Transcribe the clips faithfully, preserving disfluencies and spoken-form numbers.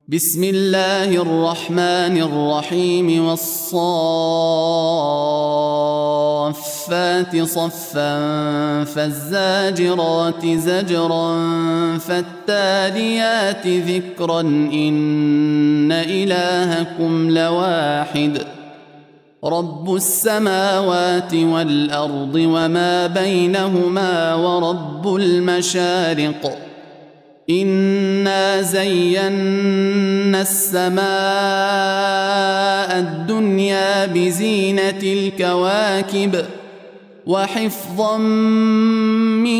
بسم الله الرحمن الرحيم والصافات صفا فالزاجرات زجرا فالتاليات ذكرا إن إلهكم لواحد رب السماوات والأرض وما بينهما ورب المشارق إنا زينا السماء الدنيا بزينة الكواكب وحفظا من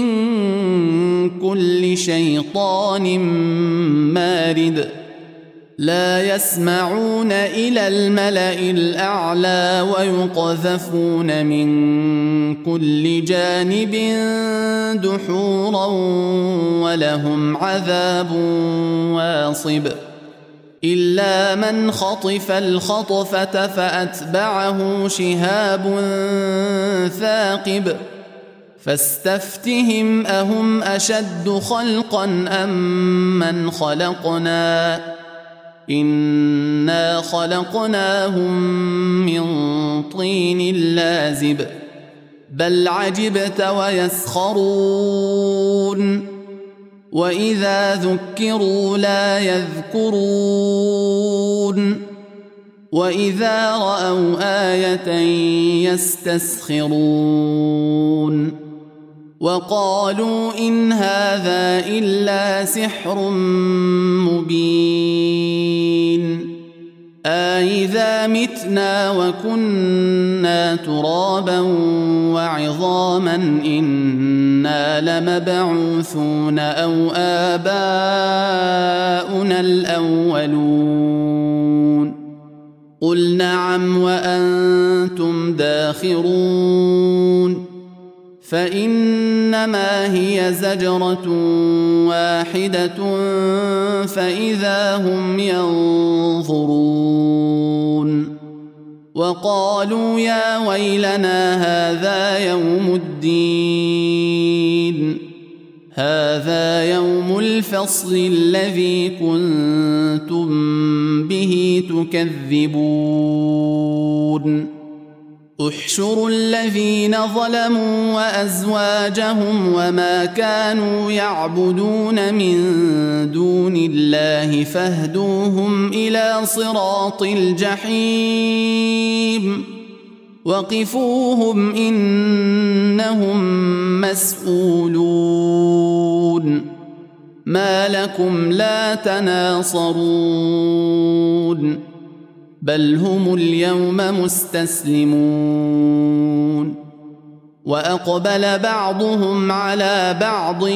كل شيطان مارد لا يسمعون إلى الملأ الأعلى ويقذفون من كل جانب دحورا ولهم عذاب واصب إلا من خطف الخطفة فأتبعه شهاب ثاقب فاستفتهم أهم أشد خلقا أم من خلقنا إنا خلقناهم من طين لازب بل عجبت ويسخرون وإذا ذكروا لا يذكرون وإذا رأوا آية يستسخرون وقالوا إن هذا إلا سحر مبين أإذا متنا وكنا ترابا وعظاما إنا لمبعوثون أو آباؤنا الأولون قل نعم وأنتم داخرون فإنما هي زجرة واحدة فإذا هم ينظرون وقالوا يا ويلنا هذا يوم الدين هذا يوم الفصل الذي كنتم به تكذبون احشروا الذين ظلموا وأزواجهم وما كانوا يعبدون من دون الله فاهدوهم إلى صراط الجحيم وقفوهم إنهم مسؤولون ما لكم لا تناصرون بل هم اليوم مستسلمون وأقبل بعضهم على بعض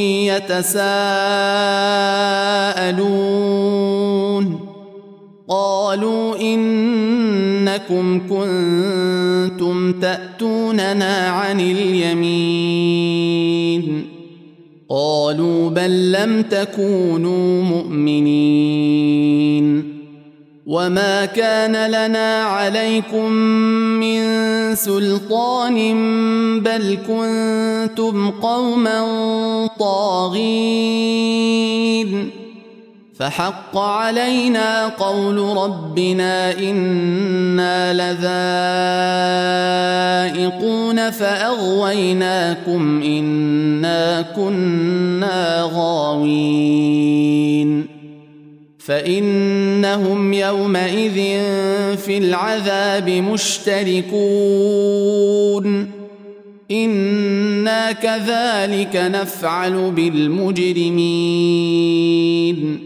يتساءلون قالوا إنكم كنتم تأتوننا عن اليمين قالوا بل لم تكونوا مؤمنين وما كان لنا عليكم من سلطان بل كنتم قوما طاغين فحق علينا قول ربنا إنا لذائقون فأغويناكم إنا كنا غاوين فإنهم يومئذ في العذاب مشتركون إنا كذلك نفعل بالمجرمين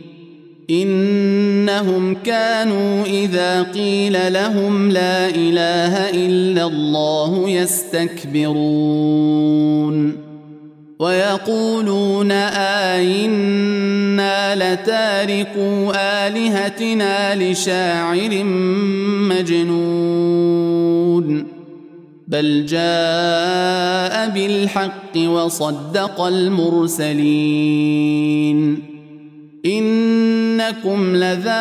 إنهم كانوا إذا قيل لهم لا إله إلا الله يستكبرون ويقولون آئنا لتاركو آلهتنا لشاعر مجنون بل جاء بالحق وصدق المرسلين إنكم لذائق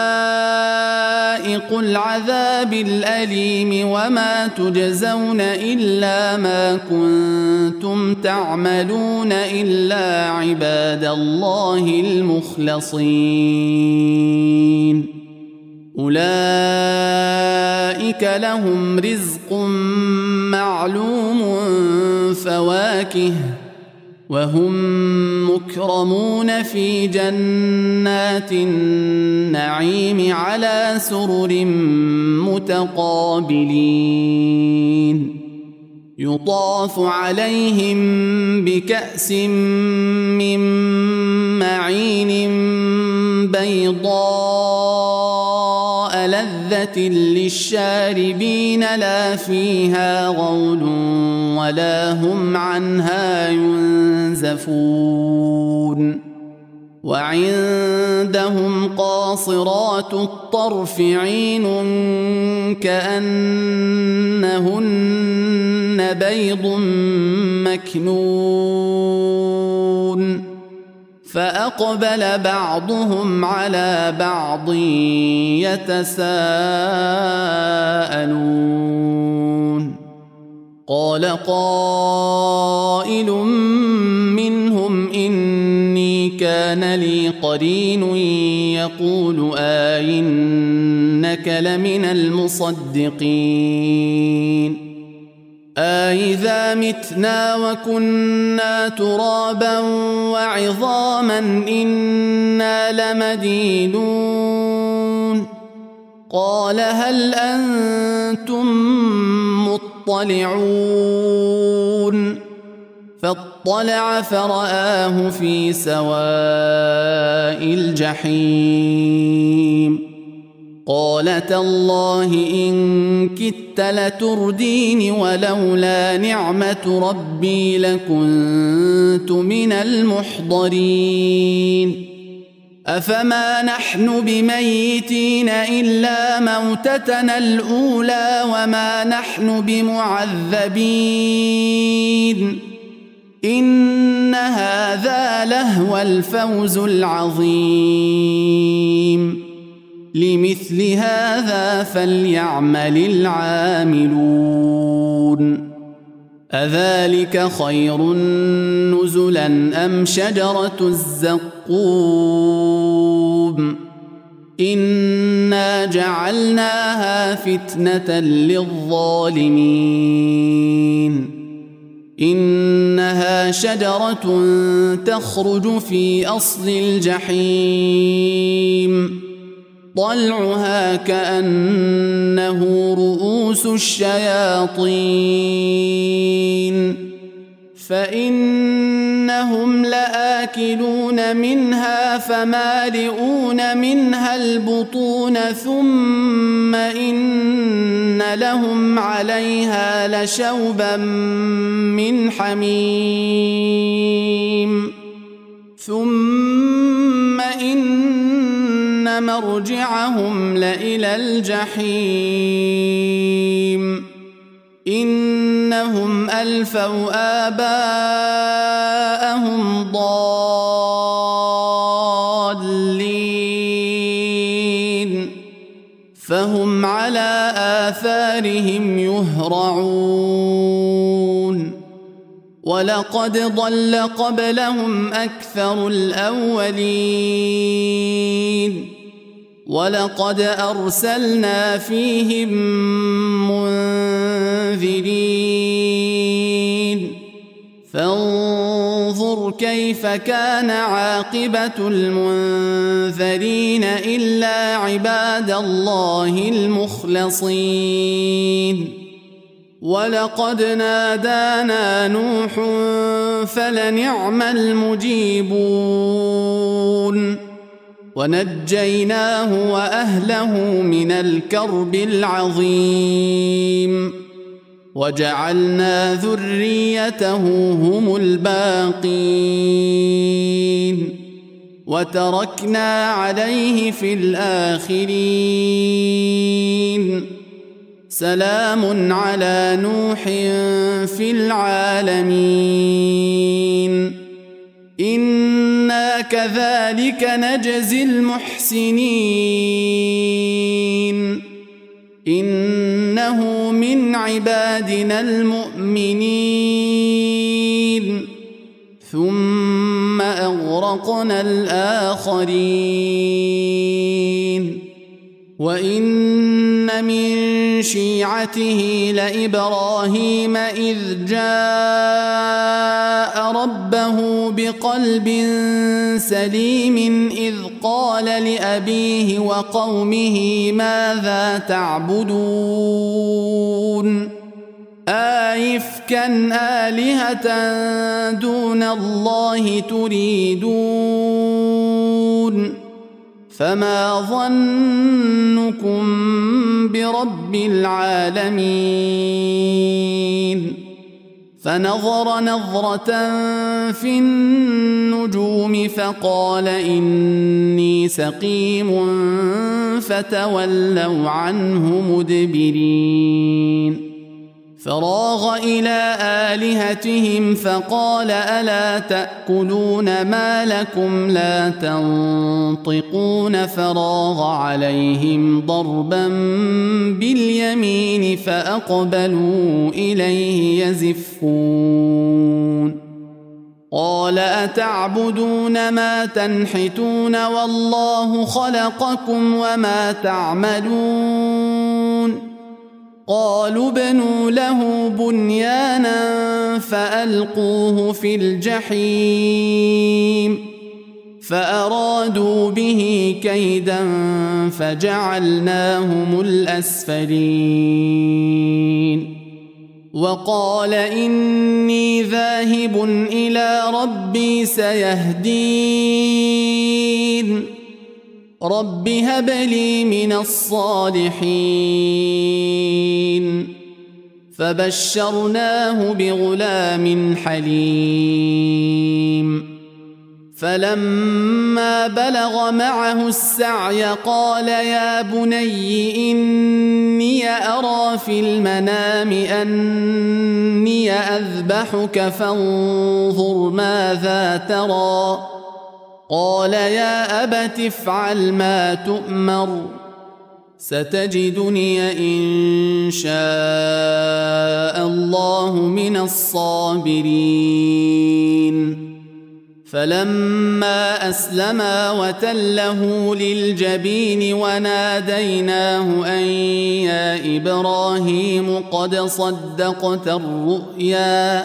العذاب الأليم وما تجزون إلا ما كنتم تعملون إلا عباد الله المخلصين أولئك لهم رزق معلوم فواكه وهم مكرمون في جنات النعيم على سرر متقابلين يطاف عليهم بكأس من معين بيضاء لذة للشاربين لا فيها غول ولا هم عنها ينزفون وعندهم قاصرات الطرف عين كأنهن بيض مكنون فأقبل بعضهم على بعض يتساءلون قال قائل منهم إني كان لي قرين يقول أئنك لمن المصدقين أإذا متنا وكنا ترابا وعظاما إنا لمدينون قال هل أنتم مطلعون فاطلع فرآه في سواء الجحيم قال تالله إن كدت لتردين ولولا نعمة ربي لكنت من المحضرين أفما نحن بميتين إلا موتتنا الأولى وما نحن بمعذبين إن هذا لهو الفوز العظيم لمثل هذا فليعمل العاملون أذلك خير نزلا أم شجرة الزقوم إنا جعلناها فتنة للظالمين إنها شجرة تخرج في أصل الجحيم طلعها كأنه رؤوس الشياطين فإنهم لآكلون منها فمالئون منها البطون ثم إن لهم عليها لشوبا من حميم ثم إن مرجعهم لإلى الجحيم إنهم ألفوا آباءهم ضالين فهم على آثارهم يهرعون ولقد ضل قبلهم أكثر الأولين ولقد أرسلنا فيهم منذرين فانظر كيف كان عاقبة المنذرين إلا عباد الله المخلصين ولقد نادانا نوح فلنعم المجيبون ونجيناه وأهله من الكرب العظيم وجعلنا ذريته هم الباقين وتركنا عليه في الآخرين سلام على نوح في العالمين إنا كذلك نجزي المحسنين إنه من عبادنا المؤمنين ثم أغرقنا الآخرين وإن من شيعته لإبراهيم إذ جاء ربه بقلب سليم إذ قال لأبيه وقومه ماذا تعبدون آئفكا آلهة دون الله تريدون فما ظنكم برب العالمين فنظر نظرة في النجوم فقال إني سقيم فتولوا عنه مدبرين فراغ إلى آلهتهم فقال ألا تأكلون ما لكم لا تنطقون فراغ عليهم ضربا باليمين فأقبلوا إليه يزفون قال أتعبدون ما تنحتون والله خلقكم وما تعملون قالوا ابنوا له بنيانا فألقوه في الجحيم فأرادوا به كيدا فجعلناهم الأسفلين وقال إني ذاهب إلى ربي سيهدين رب هب لي من الصالحين فبشرناه بغلام حليم فلما بلغ معه السعي قال يا بني إني أرى في المنام أني أذبحك فانظر ماذا ترى قال يا أبت افعل ما تؤمر ستجدني إن شاء الله من الصابرين فلما أسلما وتله للجبين وناديناه أن يا إبراهيم قد صدقت الرؤيا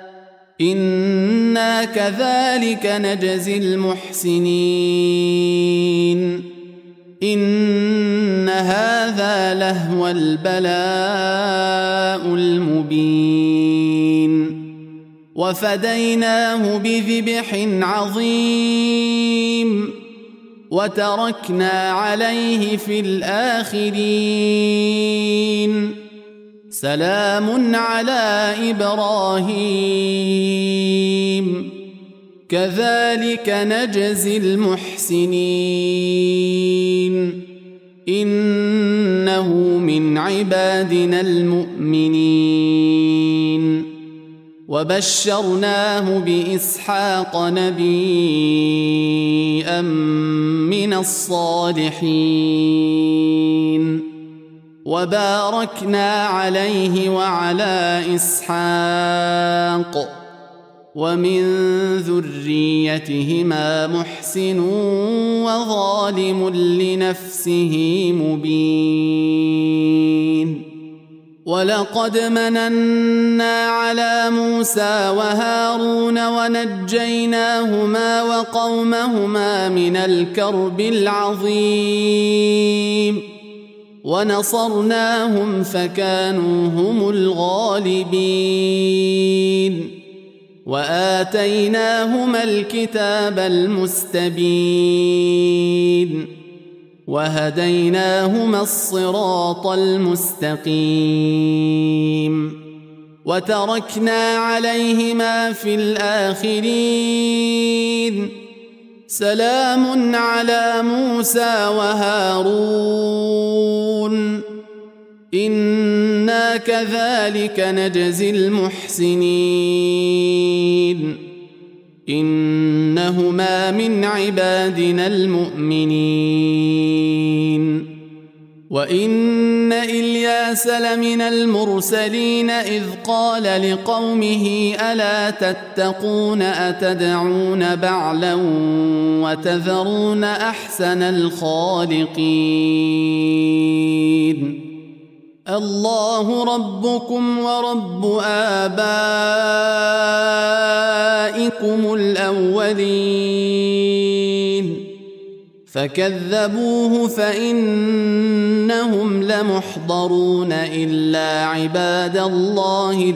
إنا كذلك نجزي المحسنين إن هذا لهو البلاء المبين وفديناه بذبح عظيم وتركنا عليه في الآخرين سلام على إبراهيم كذلك نجزي المحسنين إنه من عبادنا المؤمنين وبشرناه بإسحاق نبيا من الصالحين وباركنا عليه وعلى إسحاق ومن ذريتهما محسن وظالم لنفسه مبين ولقد مننا على موسى وهارون ونجيناهما وقومهما من الكرب العظيم ونصرناهم فكانوا هم الغالبين وآتيناهما الكتاب المستبين وهديناهما الصراط المستقيم وتركنا عليهما في الآخرين سلام على موسى وهارون إنا كذلك نجزي المحسنين إنهما من عبادنا المؤمنين وإن إلياس إلياس لمن المرسلين إذ قال لقومه ألا تتقون أتدعون بعلا وتذرون أحسن الخالقين الله ربكم ورب آبائكم الأولين فكذبوه فإنهم لمحضرون إلا عباد الله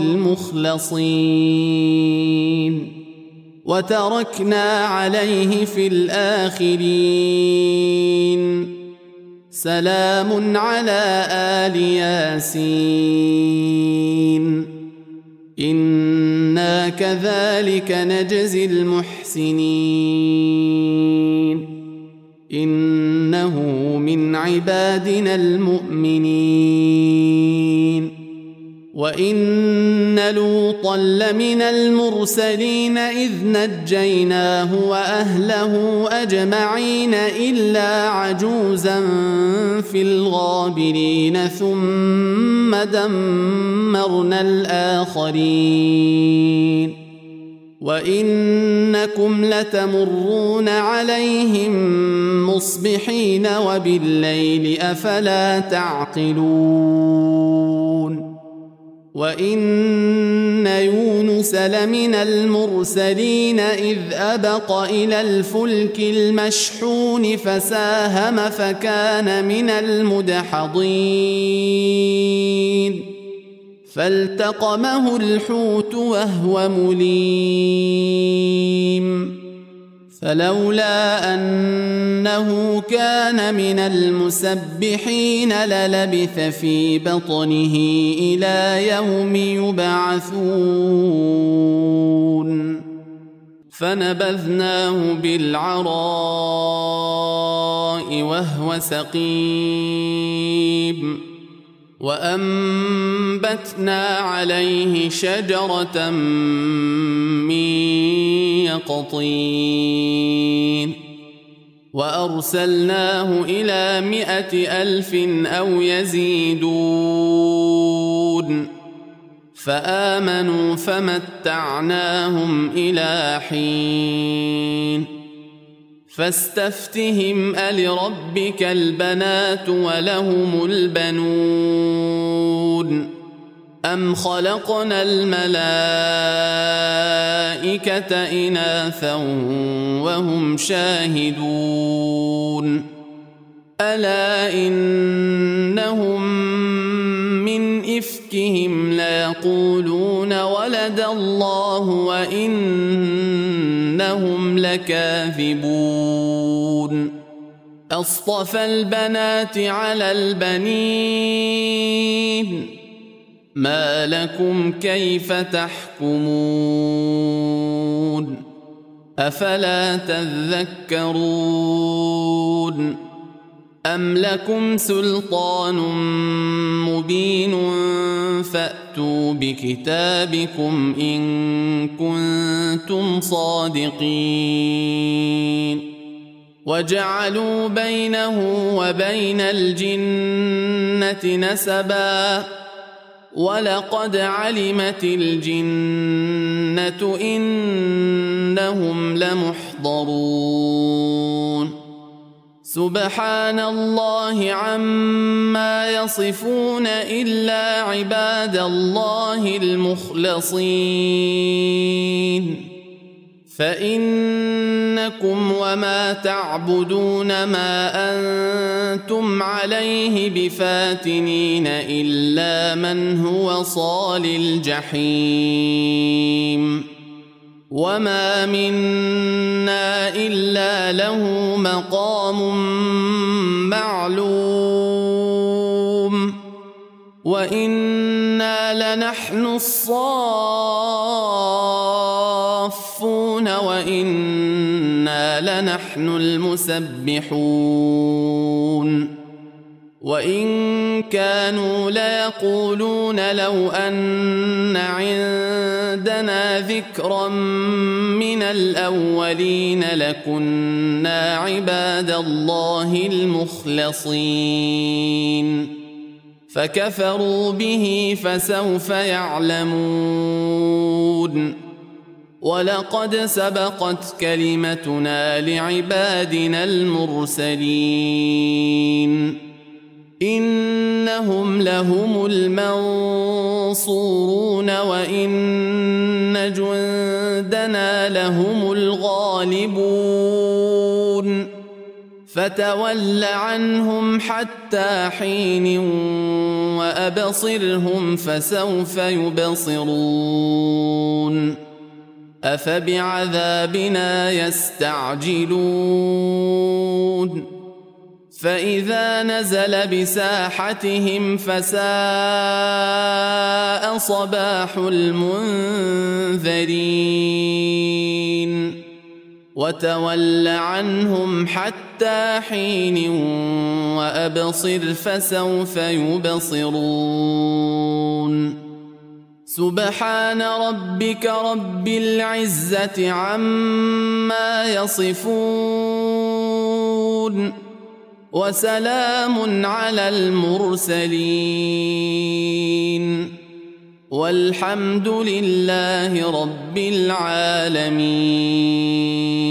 المخلصين وتركنا عليه في الآخرين سلام على آل ياسين إنا كذلك نجزي المحسنين إنه من عبادنا المؤمنين وإن لوطا لمن المرسلين إذ نجيناه وأهله أجمعين إلا عجوزا في الغابرين ثم دمرنا الآخرين وإنكم لتمرون عليهم مصبحين وبالليل أفلا تعقلون وإن يونس لمن المرسلين إذ أبق إلى الفلك المشحون فساهم فكان من المدحضين فالتقمه الحوت وهو مليم فلولا أنه كان من المسبحين للبث في بطنه إلى يوم يبعثون فنبذناه بالعراء وهو سقيم وأنبتنا عليه شجرة من يقطين وأرسلناه إلى مائة ألف أو يزيدون فآمنوا فمتعناهم إلى حين فاستفتهم ألربك البنات ولهم البنون أم خلقنا الملائكة إناثا وهم شاهدون ألا إنهم من إفكهم ليقولون ولد الله وإنهم لكاذبون أصطفى البنات على البنين ما لكم كيف تحكمون أفلا تذكرون أم لكم سلطان مبين فأتوا بكتابكم إن كنتم صادقين وجعلوا بينه وبين الجنة نسبا ولقد علمت الجنة إنهم لمحضرون سبحان الله عما يصفون إلا عباد الله المخلصين فإنكم وما تعبدون ما أنتم عليه بفاتنين إلا من هو صال الجحيم وما منا إلا له مقام معلوم وإنا لنحن الصافون وإنا لنحن المسبحون وإن كانوا ليقولون لو أن عندنا ذكرا من الأولين لكنا عباد الله المخلصين فكفروا به فسوف يعلمون ولقد سبقت كلمتنا لعبادنا المرسلين إنهم لهم المنصورون وإن جندنا لهم الغالبون فتول عنهم حتى حين وأبصرهم فسوف يبصرون أفبعذابنا يستعجلون فإذا نزل بساحتهم فساء صباح المنذرين وتول عنهم حتى حين وأبصر فسوف يبصرون سبحان ربك رب العزة عما يصفون وسلام على المرسلين والحمد لله رب العالمين.